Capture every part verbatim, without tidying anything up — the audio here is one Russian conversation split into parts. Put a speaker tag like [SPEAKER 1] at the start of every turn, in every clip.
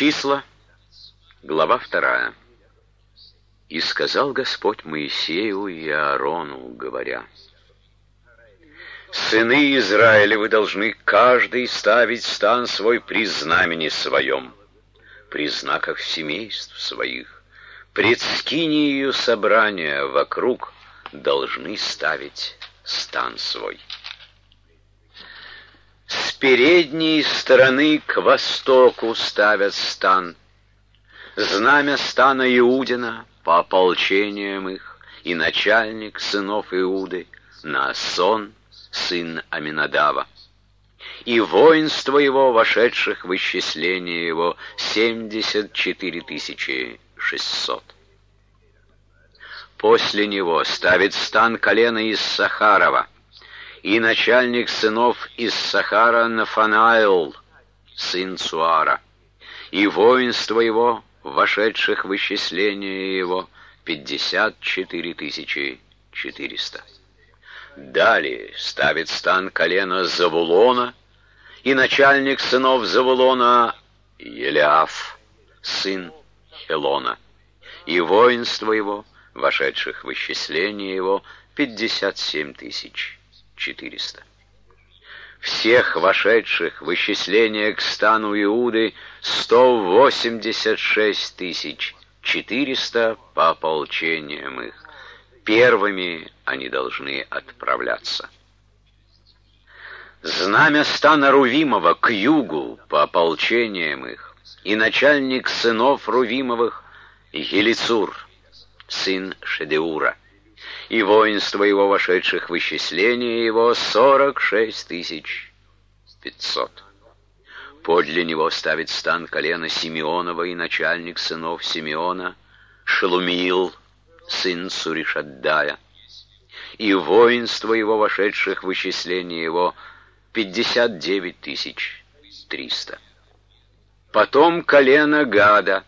[SPEAKER 1] Числа, глава вторая. «И сказал Господь Моисею и Аарону, говоря: сыны Израилевы должны каждый ставить стан свой при знамени своем, при знаках семейств своих, пред скиниею собрания вокруг должны ставить стан свой. С передней стороны к востоку ставят стан, знамя стана Иудина по ополчениям их, и начальник сынов Иуды Наасон, сын Аминадава, и воинство его, вошедших в исчисление его, семьдесят четыре тысячи шестьсот. После него ставит стан колена Иссахарова, и начальник сынов Иссахара Нафанаил, сын Цуара, и воинство его, вошедших в исчисление его, пятьдесят четыре тысячи четыреста. Далее ставит стан колена Завулона, и начальник сынов Завулона Елиаф, сын Хелона, и воинство его, вошедших в исчисление его, пятьдесят семь тысяч четыреста. Всех вошедших в исчисление к стану Иуды сто восемьдесят шесть тысяч четыреста по ополчениям их. Первыми они должны отправляться. Знамя стана Рувимова к югу по ополчениям их, и начальник сынов Рувимовых Елицур, сын Шедеура, и воинство его, вошедших в исчисление его, сорок шесть тысяч пятьсот. Подле него ставит стан колена Симеонова, и начальник сынов Симеона Шелумиил, сын Суришаддая, и воинство его, вошедших в исчисление его, пятьдесят девять тысяч триста. Потом колено Гада,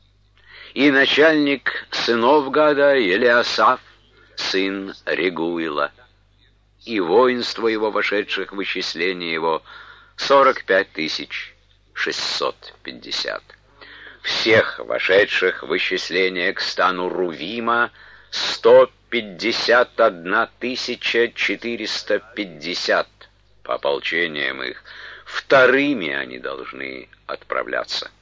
[SPEAKER 1] и начальник сынов Гада Елиасаф, сын Регуила, и воинство его, вошедших в исчисление его, сорок пять тысяч шестьсот пятьдесят. Всех вошедших в исчисление к стану Рувима сто пятьдесят одна тысяча четыреста пятьдесят по ополчениям их. Вторыми они должны отправляться.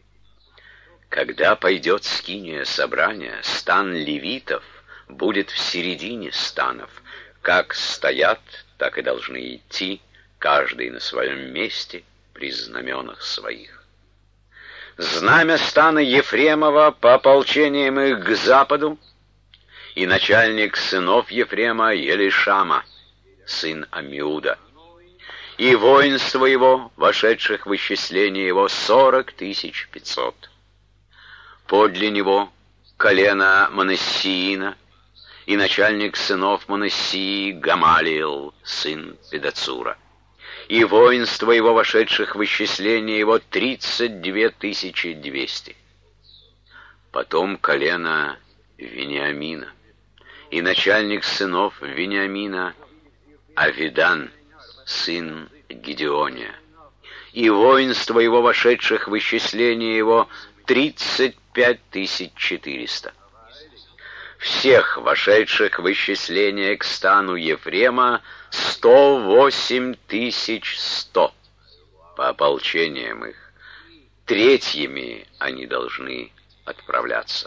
[SPEAKER 1] Когда пойдет скиния собрания, стан левитов будет в середине станов. Как стоят, так и должны идти, каждый на своем месте при знаменах своих. Знамя стана Ефремова по ополчениям их к западу, и начальник сынов Ефрема Елишама, сын Амиуда, и воинство его, вошедших в исчисление его, сорок тысяч пятьсот. Подле него колено Манассиина, и начальник сынов Манассии Гамалиил, сын Педацура, и воинство его, вошедших в исчисление его, тридцать две тысячи двести. Потом колено Вениамина, и начальник сынов Вениамина Авидан, сын Гидеония, и воинство его, вошедших в исчисление его, тридцать пять тысяч четыреста. Всех вошедших в исчисление к стану Ефрема сто восемь тысяч сто по ополчениям их. Третьими они должны отправляться.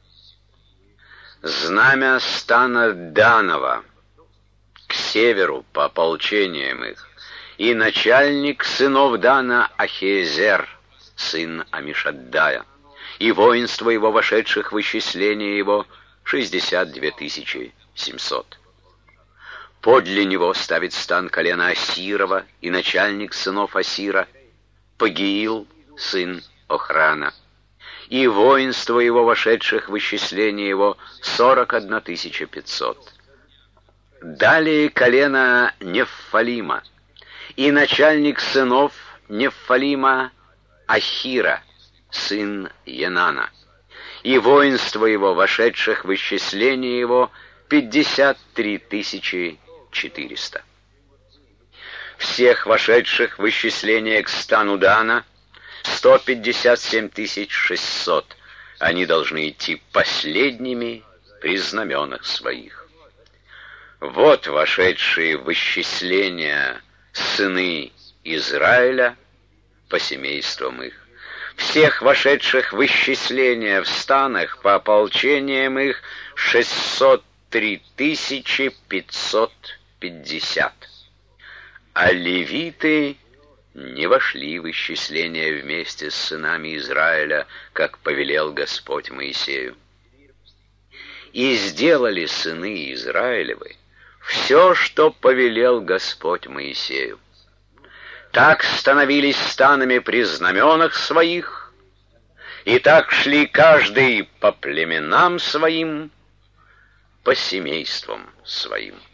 [SPEAKER 1] Знамя стана Данова к северу по ополчениям их, и начальник сынов Дана Ахиезер, сын Амишаддая, и воинство его, вошедших в исчисление его, шестьдесят две тысячи семьсот. Подле него ставит стан колена Асирова, и начальник сынов Асира Пагиил, сын Охрана, и воинство его, вошедших в исчисление его, сорок одна тысяча пятьсот. Далее колено Неффалима, и начальник сынов Неффалима Ахира, сын Янана, и воинство его, вошедших в исчисление его, пятьдесят три тысячи четыреста. Всех вошедших в исчисление к стану Дана сто пятьдесят семь тысяч шестьсот. Они должны идти последними при знаменах своих. Вот вошедшие в исчисление сыны Израиля по семействам их. Всех вошедших в исчисление в станах по ополчениям их шестьсот три тысячи пятьсот пятьдесят. А левиты не вошли в исчисление вместе с сынами Израиля, как повелел Господь Моисею. И сделали сыны Израилевы все, что повелел Господь Моисею. Так становились станами при знаменах своих, и так шли каждый по племенам своим, по семействам своим.